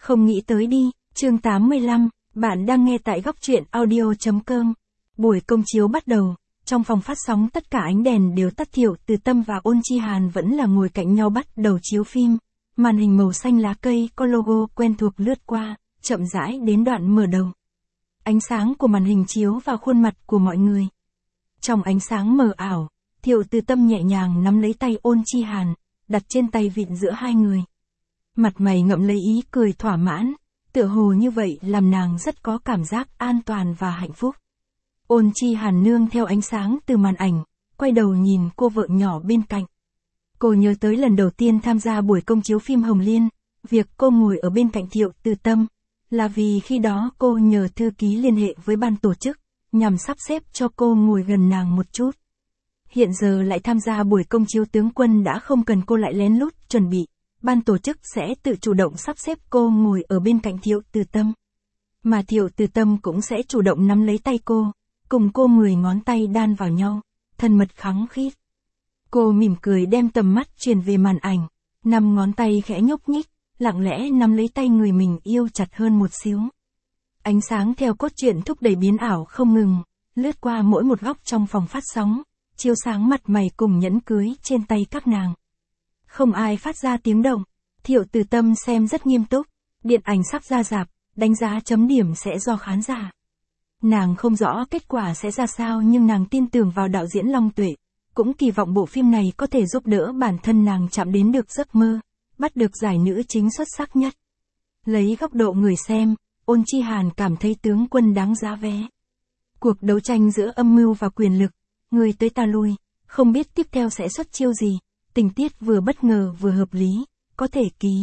Không nghĩ tới đi, chương 85, bạn đang nghe tại góc truyện audio.com. Buổi công chiếu bắt đầu, trong phòng phát sóng tất cả ánh đèn đều tắt. Thiệu Từ Tâm và Ôn Chi Hàn vẫn là ngồi cạnh nhau bắt đầu chiếu phim. Màn hình màu xanh lá cây có logo quen thuộc lướt qua, chậm rãi đến đoạn mở đầu. Ánh sáng của màn hình chiếu vào khuôn mặt của mọi người. Trong ánh sáng mờ ảo, Thiệu Từ Tâm nhẹ nhàng nắm lấy tay Ôn Chi Hàn, đặt trên tay vịn giữa hai người. Mặt mày ngậm lấy ý cười thỏa mãn, tựa hồ như vậy làm nàng rất có cảm giác an toàn và hạnh phúc. Ôn Chi Hàn nương theo ánh sáng từ màn ảnh, quay đầu nhìn cô vợ nhỏ bên cạnh. Cô nhớ tới lần đầu tiên tham gia buổi công chiếu phim Hồng Liên, việc cô ngồi ở bên cạnh Thiệu Từ Tâm, là vì khi đó cô nhờ thư ký liên hệ với ban tổ chức, nhằm sắp xếp cho cô ngồi gần nàng một chút. Hiện giờ lại tham gia buổi công chiếu tướng quân đã không cần cô lại lén lút chuẩn bị, ban tổ chức sẽ tự chủ động sắp xếp cô ngồi ở bên cạnh Thiệu Từ Tâm. Mà Thiệu Từ Tâm cũng sẽ chủ động nắm lấy tay cô, cùng cô 10 ngón tay đan vào nhau, thân mật khăng khít. Cô mỉm cười đem tầm mắt truyền về màn ảnh, 5 ngón tay khẽ nhúc nhích, lặng lẽ nắm lấy tay người mình yêu chặt hơn một xíu. Ánh sáng theo cốt truyện thúc đẩy biến ảo không ngừng, lướt qua mỗi một góc trong phòng phát sóng, chiếu sáng mặt mày cùng nhẫn cưới trên tay các nàng. Không ai phát ra tiếng động, Thiệu Từ Tâm xem rất nghiêm túc, điện ảnh sắp ra rạp, đánh giá chấm điểm sẽ do khán giả. Nàng không rõ kết quả sẽ ra sao nhưng nàng tin tưởng vào đạo diễn Long Tuệ, cũng kỳ vọng bộ phim này có thể giúp đỡ bản thân nàng chạm đến được giấc mơ, bắt được giải nữ chính xuất sắc nhất. Lấy góc độ người xem, Ôn Chi Hàn cảm thấy tướng quân đáng giá vé. Cuộc đấu tranh giữa âm mưu và quyền lực, người tới ta lui, không biết tiếp theo sẽ xuất chiêu gì, tình tiết vừa bất ngờ vừa hợp lý, có thể ký.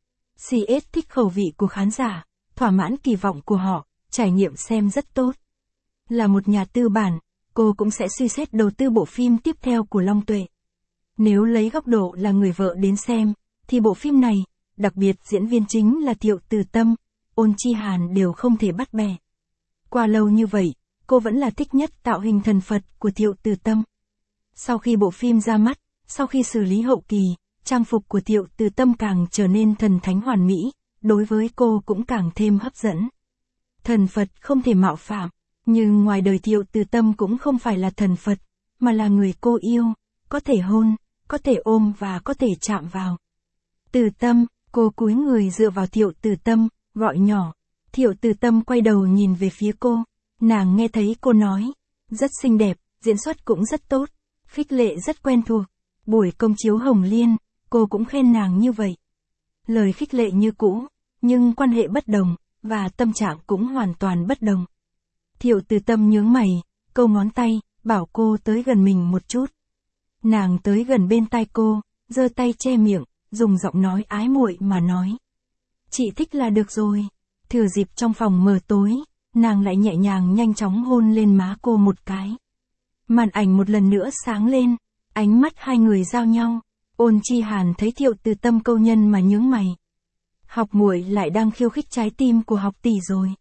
CS thích khẩu vị của khán giả, thỏa mãn kỳ vọng của họ, trải nghiệm xem rất tốt. Là một nhà tư bản, cô cũng sẽ suy xét đầu tư bộ phim tiếp theo của Long Tuệ. Nếu lấy góc độ là người vợ đến xem, thì bộ phim này, đặc biệt diễn viên chính là Thiệu Từ Tâm, Ôn Chi Hàn đều không thể bắt bẻ. Qua lâu như vậy, cô vẫn là thích nhất tạo hình thần Phật của Thiệu Từ Tâm. Sau khi bộ phim ra mắt, sau khi xử lý hậu kỳ, trang phục của Thiệu Từ Tâm càng trở nên thần thánh hoàn mỹ, đối với cô cũng càng thêm hấp dẫn. Thần Phật không thể mạo phạm, nhưng ngoài đời Thiệu Từ Tâm cũng không phải là thần Phật, mà là người cô yêu, có thể hôn, có thể ôm và có thể chạm vào. Từ Tâm, cô cúi người dựa vào Thiệu Từ Tâm, gọi nhỏ. Thiệu Từ Tâm quay đầu nhìn về phía cô, nàng nghe thấy cô nói, rất xinh đẹp, diễn xuất cũng rất tốt, khích lệ rất quen thuộc. Buổi công chiếu Hồng Liên, cô cũng khen nàng như vậy. Lời khích lệ như cũ, nhưng quan hệ bất đồng, và tâm trạng cũng hoàn toàn bất đồng. Thiệu Từ Tâm nhướng mày, câu ngón tay, bảo cô tới gần mình một chút. Nàng tới gần bên tai cô, giơ tay che miệng, dùng giọng nói ái muội mà nói. Chị thích là được rồi. Thừa dịp trong phòng mờ tối, nàng lại nhẹ nhàng nhanh chóng hôn lên má cô một cái. Màn ảnh một lần nữa sáng lên, ánh mắt hai người giao nhau. Ôn Chi Hàn thấy Thiệu Từ Tâm câu nhân mà nhướng mày. Học muội lại đang khiêu khích trái tim của học tỷ rồi.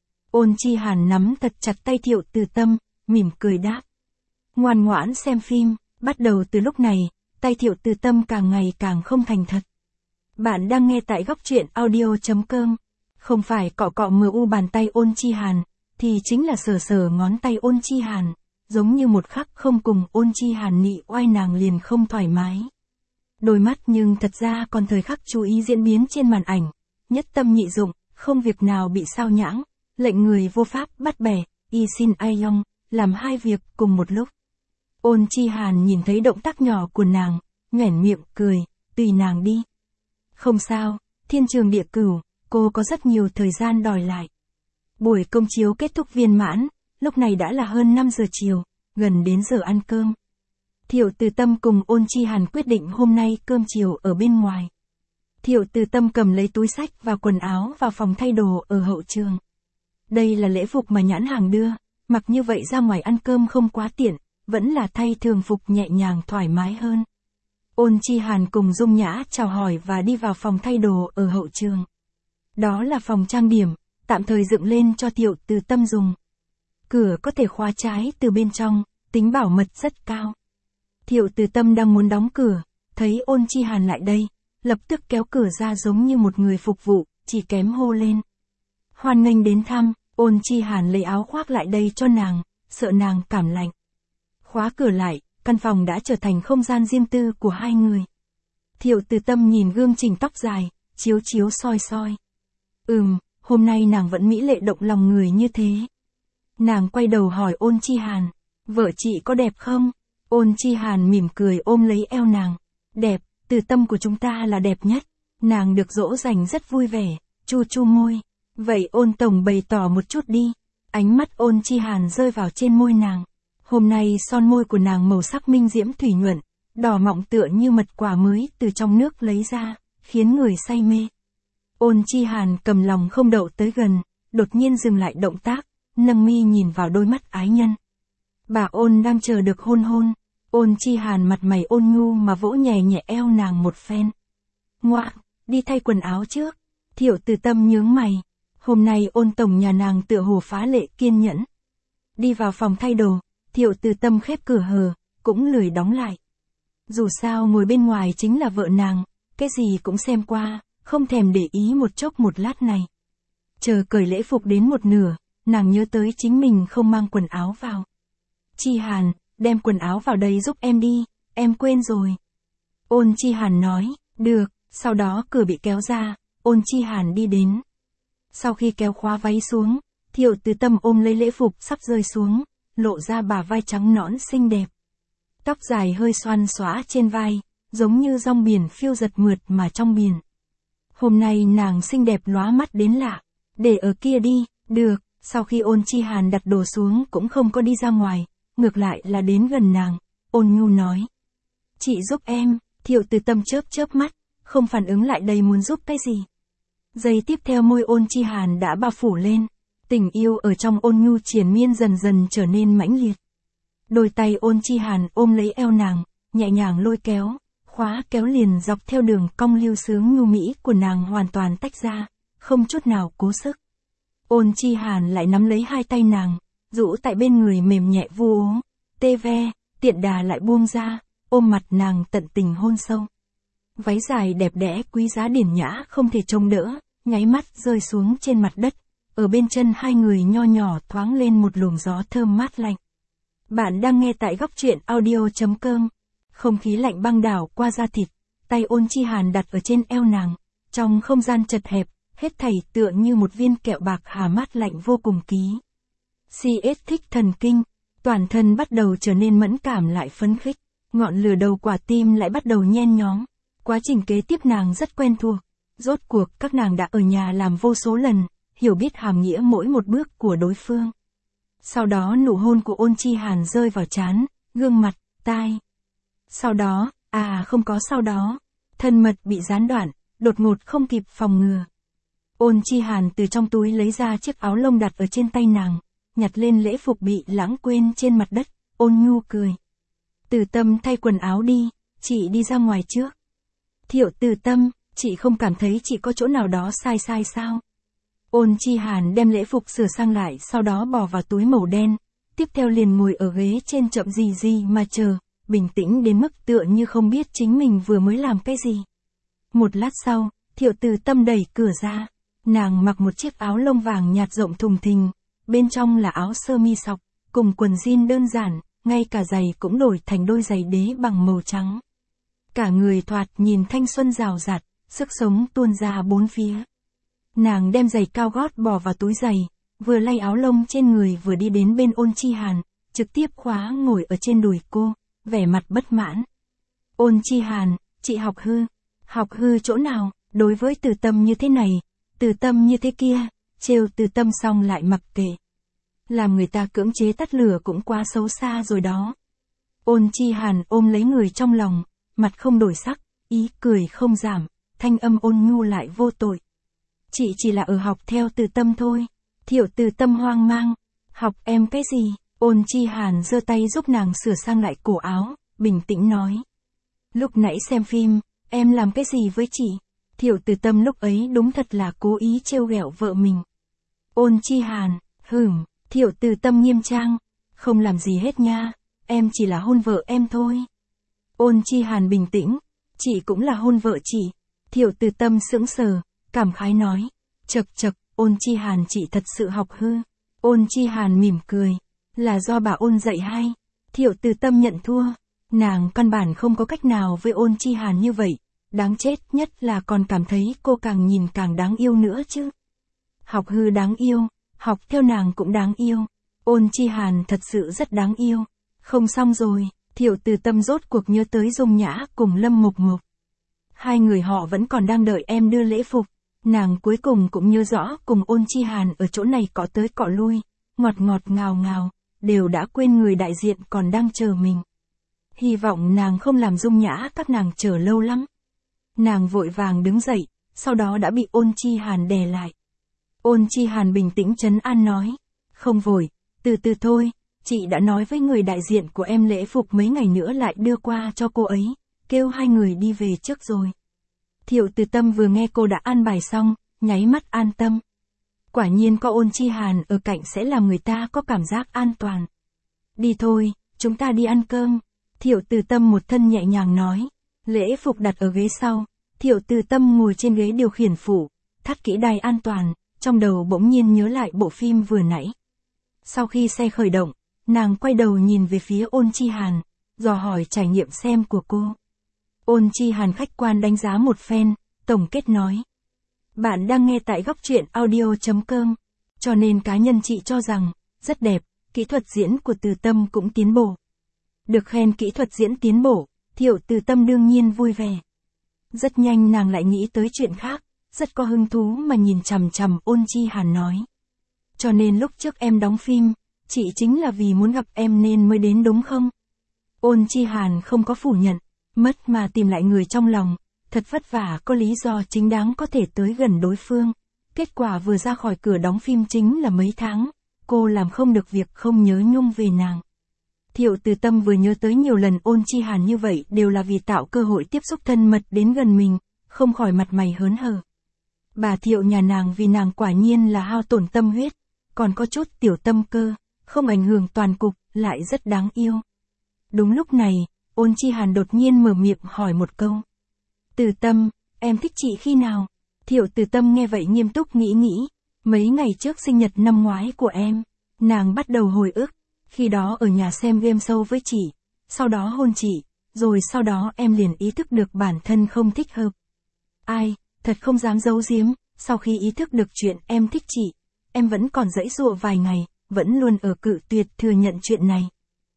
Ôn Chi Hàn nắm thật chặt tay Thiệu Từ Tâm, mỉm cười đáp. Ngoan ngoãn xem phim, bắt đầu từ lúc này, tay Thiệu Từ Tâm càng ngày càng không thành thật. Bạn đang nghe tại góc truyện audio.com. Không phải cọ cọ mờ u bàn tay Ôn Chi Hàn, thì chính là sờ sờ ngón tay Ôn Chi Hàn, giống như một khắc không cùng Ôn Chi Hàn nị oai nàng liền không thoải mái. Đôi mắt nhưng thật ra còn thời khắc chú ý diễn biến trên màn ảnh, nhất tâm nhị dụng, không việc nào bị sao nhãng, lệnh người vô pháp bắt bẻ, y xin ai long, làm hai việc cùng một lúc. Ôn Chi Hàn nhìn thấy động tác nhỏ của nàng, nhoẻn miệng cười, tùy nàng đi. Không sao, thiên trường địa cửu, cô có rất nhiều thời gian đòi lại. Buổi công chiếu kết thúc viên mãn, lúc này đã là hơn 5 giờ chiều, gần đến giờ ăn cơm. Thiệu Từ Tâm cùng Ôn Chi Hàn quyết định hôm nay cơm chiều ở bên ngoài. Thiệu Từ Tâm cầm lấy túi xách và quần áo vào phòng thay đồ ở hậu trường. Đây là lễ phục mà nhãn hàng đưa, mặc như vậy ra ngoài ăn cơm không quá tiện, vẫn là thay thường phục nhẹ nhàng thoải mái hơn. Ôn Chi Hàn cùng Dung Nhã chào hỏi và đi vào phòng thay đồ ở hậu trường. Đó là phòng trang điểm, tạm thời dựng lên cho Thiệu Từ Tâm dùng. Cửa có thể khóa trái từ bên trong, tính bảo mật rất cao. Thiệu Từ Tâm đang muốn đóng cửa, thấy Ôn Chi Hàn lại đây, lập tức kéo cửa ra giống như một người phục vụ, chỉ kém hô lên. Hoan nghênh đến thăm, Ôn Chi Hàn lấy áo khoác lại đây cho nàng, sợ nàng cảm lạnh. Khóa cửa lại, căn phòng đã trở thành không gian riêng tư của hai người. Thiệu Từ Tâm nhìn gương chỉnh tóc dài, chiếu chiếu soi soi. Hôm nay nàng vẫn mỹ lệ động lòng người như thế. Nàng quay đầu hỏi Ôn Chi Hàn, vợ chị có đẹp không? Ôn Chi Hàn mỉm cười ôm lấy eo nàng. Đẹp, Từ Tâm của chúng ta là đẹp nhất. Nàng được dỗ dành rất vui vẻ, chu chu môi. Vậy Ôn tổng bày tỏ một chút đi. Ánh mắt Ôn Chi Hàn rơi vào trên môi nàng. Hôm nay son môi của nàng màu sắc minh diễm thủy nhuận, đỏ mọng tựa như mật quả mới từ trong nước lấy ra, khiến người say mê. Ôn Chi Hàn cầm lòng không đậu tới gần, đột nhiên dừng lại động tác, nâng mi nhìn vào đôi mắt ái nhân. Bà Ôn đang chờ được hôn hôn. Ôn Chi Hàn mặt mày ôn nhu mà vỗ nhẹ nhẹ eo nàng một phen. Ngoạ, đi thay quần áo trước. Thiệu Từ Tâm nhướng mày. Hôm nay Ôn tổng nhà nàng tựa hồ phá lệ kiên nhẫn. Đi vào phòng thay đồ, Thiệu Từ Tâm khép cửa hờ, cũng lười đóng lại. Dù sao ngồi bên ngoài chính là vợ nàng, cái gì cũng xem qua, không thèm để ý một chốc một lát này. Chờ cởi lễ phục đến một nửa, nàng nhớ tới chính mình không mang quần áo vào. Chi Hàn, đem quần áo vào đây giúp em đi, em quên rồi. Ôn Chi Hàn nói, được, sau đó cửa bị kéo ra, Ôn Chi Hàn đi đến. Sau khi kéo khóa váy xuống, Thiệu Từ Tâm ôm lấy lễ phục sắp rơi xuống, lộ ra bả vai trắng nõn xinh đẹp. Tóc dài hơi xoăn xõa trên vai, giống như rong biển phiêu giật mượt mà trong biển. Hôm nay nàng xinh đẹp lóa mắt đến lạ. Để ở kia đi, được, sau khi Ôn Chi Hàn đặt đồ xuống cũng không có đi ra ngoài, ngược lại là đến gần nàng, ôn nhu nói. Chị giúp em, Thiệu Từ Tâm chớp chớp mắt, không phản ứng lại đây muốn giúp cái gì. Giây tiếp theo môi Ôn Chi Hàn đã bao phủ lên, tình yêu ở trong ôn nhu triền miên dần dần trở nên mãnh liệt. Đôi tay Ôn Chi Hàn ôm lấy eo nàng, nhẹ nhàng lôi kéo, khóa kéo liền dọc theo đường cong lưu sướng nhu mỹ của nàng hoàn toàn tách ra, không chút nào cố sức. Ôn Chi Hàn lại nắm lấy hai tay nàng, rũ tại bên người mềm nhẹ vu ố, tê ve, tiện đà lại buông ra, ôm mặt nàng tận tình hôn sâu. Váy dài đẹp đẽ quý giá điển nhã không thể trông đỡ, nháy mắt rơi xuống trên mặt đất, ở bên chân hai người nho nhỏ thoáng lên một luồng gió thơm mát lạnh. Bạn đang nghe tại góc truyện audio.com. Không khí lạnh băng đảo qua da thịt, tay Ôn Chi Hàn đặt ở trên eo nàng, trong không gian chật hẹp, hết thảy tựa như một viên kẹo bạc hà mát lạnh vô cùng ký. CS thích thần kinh, toàn thân bắt đầu trở nên mẫn cảm lại phấn khích, ngọn lửa đầu quả tim lại bắt đầu nhen nhóm. Quá trình kế tiếp nàng rất quen thuộc, rốt cuộc các nàng đã ở nhà làm vô số lần, hiểu biết hàm nghĩa mỗi một bước của đối phương. Sau đó nụ hôn của Ôn Chi Hàn rơi vào trán, gương mặt, tai. Sau đó, không có sau đó, thân mật bị gián đoạn, đột ngột không kịp phòng ngừa. Ôn Chi Hàn từ trong túi lấy ra chiếc áo lông đặt ở trên tay nàng, nhặt lên lễ phục bị lãng quên trên mặt đất, ôn nhu cười. Từ Tâm thay quần áo đi, chị đi ra ngoài trước. Thiệu Từ Tâm, chị không cảm thấy chị có chỗ nào đó sai sai sao? Ôn Chi Hàn đem lễ phục sửa sang lại sau đó bỏ vào túi màu đen, tiếp theo liền ngồi ở ghế trên chậm gì mà chờ, bình tĩnh đến mức tựa như không biết chính mình vừa mới làm cái gì. Một lát sau, Thiệu Từ Tâm đẩy cửa ra, nàng mặc một chiếc áo lông vàng nhạt rộng thùng thình, bên trong là áo sơ mi sọc, cùng quần jean đơn giản, ngay cả giày cũng đổi thành đôi giày đế bằng màu trắng. Cả người thoạt nhìn thanh xuân rào rạt, sức sống tuôn ra bốn phía. Nàng đem giày cao gót bỏ vào túi giày, vừa lay áo lông trên người vừa đi đến bên Ôn Chi Hàn, trực tiếp khóa ngồi ở trên đùi cô, vẻ mặt bất mãn. Ôn Chi Hàn, chị học hư chỗ nào, đối với Từ Tâm như thế này, Từ Tâm như thế kia, trêu Từ Tâm xong lại mặc kệ. Làm người ta cưỡng chế tắt lửa cũng quá xấu xa rồi đó. Ôn Chi Hàn ôm lấy người trong lòng, mặt không đổi sắc, ý cười không giảm, thanh âm ôn nhu lại vô tội. Chị chỉ là ở học theo Từ Tâm thôi. Thiệu Từ Tâm hoang mang, học em cái gì? Ôn Chi Hàn giơ tay giúp nàng sửa sang lại cổ áo, bình tĩnh nói. Lúc nãy xem phim, em làm cái gì với chị? Thiệu Từ Tâm lúc ấy đúng thật là cố ý trêu ghẹo vợ mình. Ôn Chi Hàn, Thiệu Từ Tâm nghiêm trang, không làm gì hết nha, em chỉ là hôn vợ em thôi. Ôn Chi Hàn bình tĩnh, chị cũng là hôn vợ chị. Thiệu Từ Tâm sững sờ, cảm khái nói. Chậc chậc, Ôn Chi Hàn chị thật sự học hư. Ôn Chi Hàn mỉm cười. Là do bà Ôn dạy hay. Thiệu Từ Tâm nhận thua. Nàng căn bản không có cách nào với Ôn Chi Hàn như vậy. Đáng chết nhất là còn cảm thấy cô càng nhìn càng đáng yêu nữa chứ. Học hư đáng yêu, học theo nàng cũng đáng yêu. Ôn Chi Hàn thật sự rất đáng yêu. Không xong rồi, Thiệu Từ Tâm rốt cuộc nhớ tới Dung Nhã cùng Lâm Mục Mục. Hai người họ vẫn còn đang đợi em đưa lễ phục. Nàng cuối cùng cũng nhớ rõ cùng Ôn Chi Hàn ở chỗ này cọ tới cọ lui, ngọt ngọt ngào ngào, đều đã quên người đại diện còn đang chờ mình. Hy vọng nàng không làm Dung Nhã các nàng chờ lâu lắm. Nàng vội vàng đứng dậy, sau đó đã bị Ôn Chi Hàn đè lại. Ôn Chi Hàn bình tĩnh trấn an nói. Không vội, từ từ thôi, chị đã nói với người đại diện của em lễ phục mấy ngày nữa lại đưa qua cho cô ấy, kêu hai người đi về trước rồi. Thiệu Từ Tâm vừa nghe cô đã an bài xong, nháy mắt an tâm. Quả nhiên có Ôn Chi Hàn ở cạnh sẽ làm người ta có cảm giác an toàn. Đi thôi, chúng ta đi ăn cơm. Thiệu Từ Tâm một thân nhẹ nhàng nói. Lễ phục đặt ở ghế sau, Thiệu Từ Tâm ngồi trên ghế điều khiển phụ, thắt kỹ đai an toàn, trong đầu bỗng nhiên nhớ lại bộ phim vừa nãy. Sau khi xe khởi động, nàng quay đầu nhìn về phía Ôn Chi Hàn, dò hỏi trải nghiệm xem của cô. Ôn Chi Hàn khách quan đánh giá một phen, tổng kết nói. Bạn đang nghe tại góc truyện audio.com, cho nên cá nhân chị cho rằng, rất đẹp, kỹ thuật diễn của Từ Tâm cũng tiến bộ. Được khen kỹ thuật diễn tiến bộ, Thiệu Từ Tâm đương nhiên vui vẻ. Rất nhanh nàng lại nghĩ tới chuyện khác, rất có hứng thú mà nhìn chằm chằm Ôn Chi Hàn nói. Cho nên lúc trước em đóng phim, chị chính là vì muốn gặp em nên mới đến đúng không? Ôn Chi Hàn không có phủ nhận, mất mà tìm lại người trong lòng, thật vất vả có lý do chính đáng có thể tới gần đối phương. Kết quả vừa ra khỏi cửa đóng phim chính là mấy tháng, cô làm không được việc không nhớ nhung về nàng. Thiệu Từ Tâm vừa nhớ tới nhiều lần Ôn Chi Hàn như vậy đều là vì tạo cơ hội tiếp xúc thân mật đến gần mình, không khỏi mặt mày hớn hở. Bà Thiệu nhà nàng vì nàng quả nhiên là hao tổn tâm huyết, còn có chút tiểu tâm cơ, không ảnh hưởng toàn cục, lại rất đáng yêu. Đúng lúc này, Ôn Chi Hàn đột nhiên mở miệng hỏi một câu. Từ Tâm, em thích chị khi nào? Thiệu Từ Tâm nghe vậy nghiêm túc nghĩ. Mấy ngày trước sinh nhật năm ngoái của em, nàng bắt đầu hồi ức. Khi đó ở nhà xem game show với chị, sau đó hôn chị, rồi sau đó em liền ý thức được bản thân không thích hợp. Ai, thật không dám giấu giếm, sau khi ý thức được chuyện em thích chị, em vẫn còn giãy giụa vài ngày, vẫn luôn ở cự tuyệt thừa nhận chuyện này.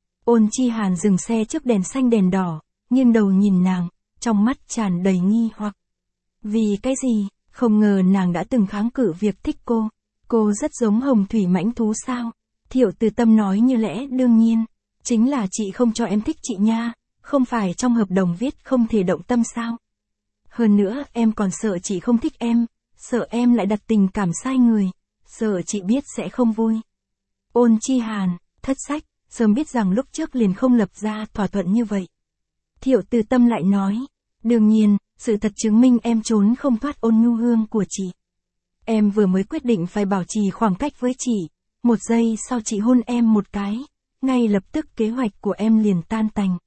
Ôn Chi Hàn dừng xe trước đèn xanh đèn đỏ, nghiêng đầu nhìn nàng, trong mắt tràn đầy nghi hoặc. Vì cái gì, không ngờ nàng đã từng kháng cự việc thích cô rất giống hồng thủy mãnh thú sao? Thiệu Từ Tâm nói như lẽ đương nhiên, chính là chị không cho em thích chị nha, không phải trong hợp đồng viết không thể động tâm sao? Hơn nữa em còn sợ chị không thích em, sợ em lại đặt tình cảm sai người, sợ chị biết sẽ không vui. Ôn Chi Hàn, thất sách, sớm biết rằng lúc trước liền không lập ra thỏa thuận như vậy. Thiệu Từ Tâm lại nói, đương nhiên, sự thật chứng minh em trốn không thoát ôn nhu hương của chị. Em vừa mới quyết định phải bảo trì khoảng cách với chị. Một giây sau chị hôn em một cái, ngay lập tức kế hoạch của em liền tan tành.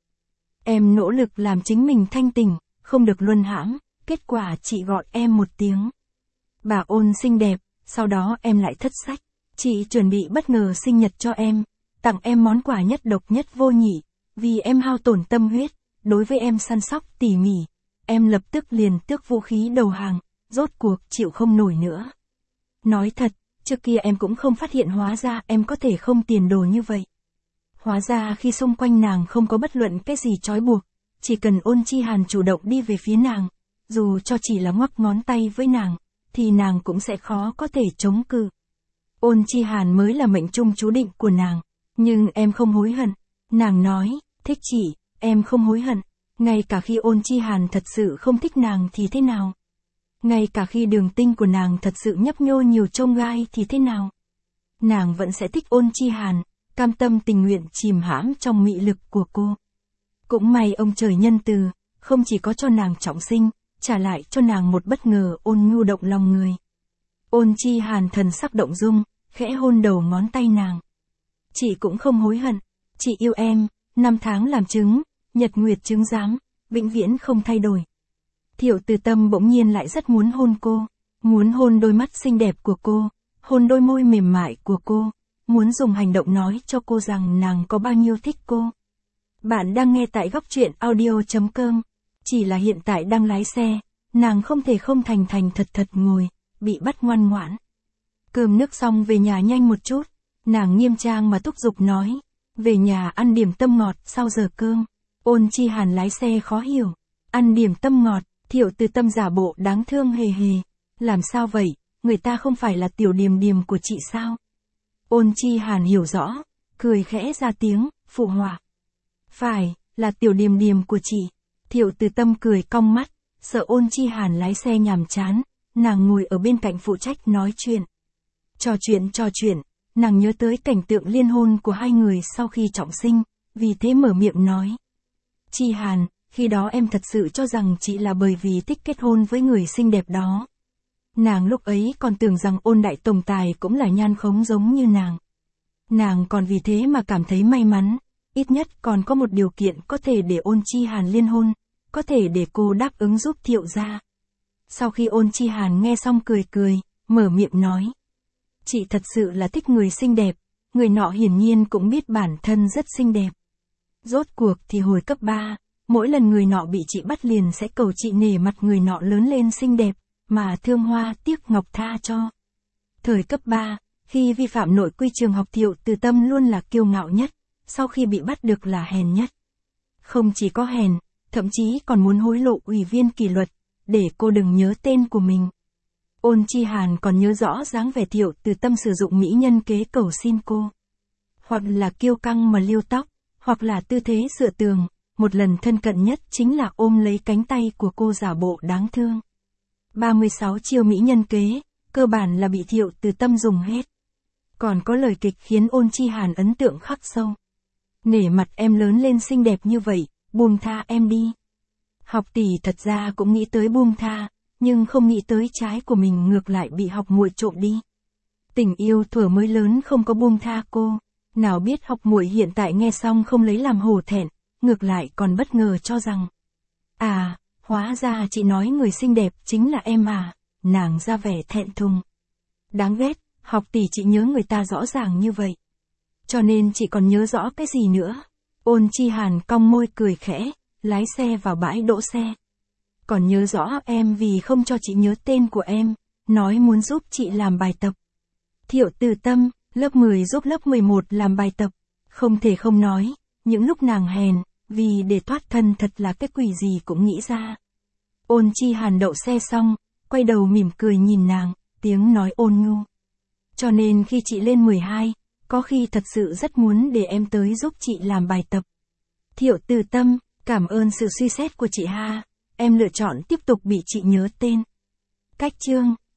Em nỗ lực làm chính mình thanh tỉnh, không được luân hãm, kết quả chị gọi em một tiếng. Bà Ôn xinh đẹp, sau đó em lại thất sách. Chị chuẩn bị bất ngờ sinh nhật cho em, tặng em món quà nhất độc nhất vô nhị, vì em hao tổn tâm huyết, đối với em săn sóc tỉ mỉ. Em lập tức liền tước vũ khí đầu hàng, rốt cuộc chịu không nổi nữa. Nói thật, trước kia em cũng không phát hiện hóa ra em có thể không tiền đồ như vậy. Hóa ra khi xung quanh nàng không có bất luận cái gì trói buộc, chỉ cần Ôn Chi Hàn chủ động đi về phía nàng, dù cho chỉ là ngoắc ngón tay với nàng, thì nàng cũng sẽ khó có thể chống cự. Ôn Chi Hàn mới là mệnh trung chú định của nàng, nhưng em không hối hận. Nàng nói, thích chị, em không hối hận, ngay cả khi Ôn Chi Hàn thật sự không thích nàng thì thế nào? Ngay cả khi đường tinh của nàng thật sự nhấp nhô nhiều chông gai thì thế nào? Nàng vẫn sẽ thích Ôn Chi Hàn, cam tâm tình nguyện chìm hãm trong mị lực của cô. Cũng may ông trời nhân từ, không chỉ có cho nàng trọng sinh, trả lại cho nàng một bất ngờ ôn nhu động lòng người. Ôn Chi Hàn thần sắc động dung, khẽ hôn đầu ngón tay nàng. Chị cũng không hối hận, chị yêu em, 5 tháng làm chứng, nhật nguyệt chứng giám, vĩnh viễn không thay đổi. Thiệu Từ Tâm bỗng nhiên lại rất muốn hôn cô, Muốn hôn đôi mắt xinh đẹp của cô, hôn đôi môi mềm mại của cô, muốn dùng hành động nói cho cô rằng nàng có bao nhiêu thích cô. Bạn đang nghe tại góc truyện audio.com. Chỉ là hiện tại đang lái xe, nàng không thể không thành thành thật thật ngồi, bị bắt ngoan ngoãn. Cơm nước xong về nhà nhanh một chút, nàng nghiêm trang mà thúc giục nói, về nhà ăn điểm tâm ngọt sau giờ cơm. Ôn Chi Hàn lái xe khó hiểu, ăn điểm tâm ngọt, Thiệu Từ Tâm giả bộ đáng thương hề hề, làm sao vậy, người ta không phải là tiểu điềm điềm của chị sao? Ôn Chi Hàn hiểu rõ, cười khẽ ra tiếng, phụ họa. Phải, là tiểu điềm điềm của chị. Thiệu Từ Tâm cười cong mắt, sợ Ôn Chi Hàn lái xe nhàm chán, nàng ngồi ở bên cạnh phụ trách nói chuyện. Trò chuyện, nàng nhớ tới cảnh tượng liên hôn của hai người sau khi trọng sinh, vì thế mở miệng nói. Chi Hàn, khi đó em thật sự cho rằng chị là bởi vì thích kết hôn với người xinh đẹp đó. Nàng lúc ấy còn tưởng rằng Ôn đại tổng tài cũng là nhan khống giống như nàng. Nàng còn vì thế mà cảm thấy may mắn, ít nhất còn có một điều kiện có thể để Ôn Chi Hàn liên hôn, có thể để cô đáp ứng giúp Thiệu gia. Sau khi Ôn Chi Hàn nghe xong cười, mở miệng nói. Chị thật sự là thích người xinh đẹp, người nọ hiển nhiên cũng biết bản thân rất xinh đẹp. Rốt cuộc thì hồi cấp 3, mỗi lần người nọ bị chị bắt liền sẽ cầu chị nể mặt người nọ lớn lên xinh đẹp, mà thương hoa tiếc ngọc tha cho. Thời cấp 3, khi vi phạm nội quy trường học Thiệu Từ Tâm luôn là kiêu ngạo nhất, sau khi bị bắt được là hèn nhất. Không chỉ có hèn, thậm chí còn muốn hối lộ ủy viên kỷ luật, để cô đừng nhớ tên của mình. Ôn Chi Hàn còn nhớ rõ dáng vẻ Thiệu Từ Tâm sử dụng mỹ nhân kế cầu xin cô. Hoặc là kiêu căng mà liêu tóc, hoặc là tư thế dựa tường, một lần thân cận nhất chính là ôm lấy cánh tay của cô giả bộ đáng thương. 36 chiêu mỹ nhân kế, cơ bản là bị Thiệu Từ Tâm dùng hết. Còn có lời kịch khiến Ôn Chi Hàn ấn tượng khắc sâu. Nể mặt em lớn lên xinh đẹp như vậy, buông tha em đi. Học tỷ thật ra cũng nghĩ tới buông tha, nhưng không nghĩ tới trái của mình ngược lại bị học muội trộm đi. Tình yêu thuở mới lớn không có buông tha cô, nào biết học muội hiện tại nghe xong không lấy làm hổ thẹn, ngược lại còn bất ngờ cho rằng. À, hóa ra chị nói người xinh đẹp chính là em à, nàng ra vẻ thẹn thùng. Đáng ghét, học tỷ chị nhớ người ta rõ ràng như vậy. Cho nên chị còn nhớ rõ cái gì nữa? Ôn Chi Hàn cong môi cười khẽ, lái xe vào bãi đỗ xe. Còn nhớ rõ em vì không cho chị nhớ tên của em, nói muốn giúp chị làm bài tập. Thiệu Từ Tâm, lớp 10 giúp lớp 11 làm bài tập. Không thể không nói, những lúc nàng hèn, vì để thoát thân thật là cái quỷ gì cũng nghĩ ra. Ôn Chi Hàn đậu xe xong, quay đầu mỉm cười nhìn nàng, tiếng nói ôn nhu. Cho nên khi chị lên 12, có khi thật sự rất muốn để em tới giúp chị làm bài tập. Thiệu Từ Tâm, cảm ơn sự suy xét của chị ha, em lựa chọn tiếp tục bị chị nhớ tên. Cách chương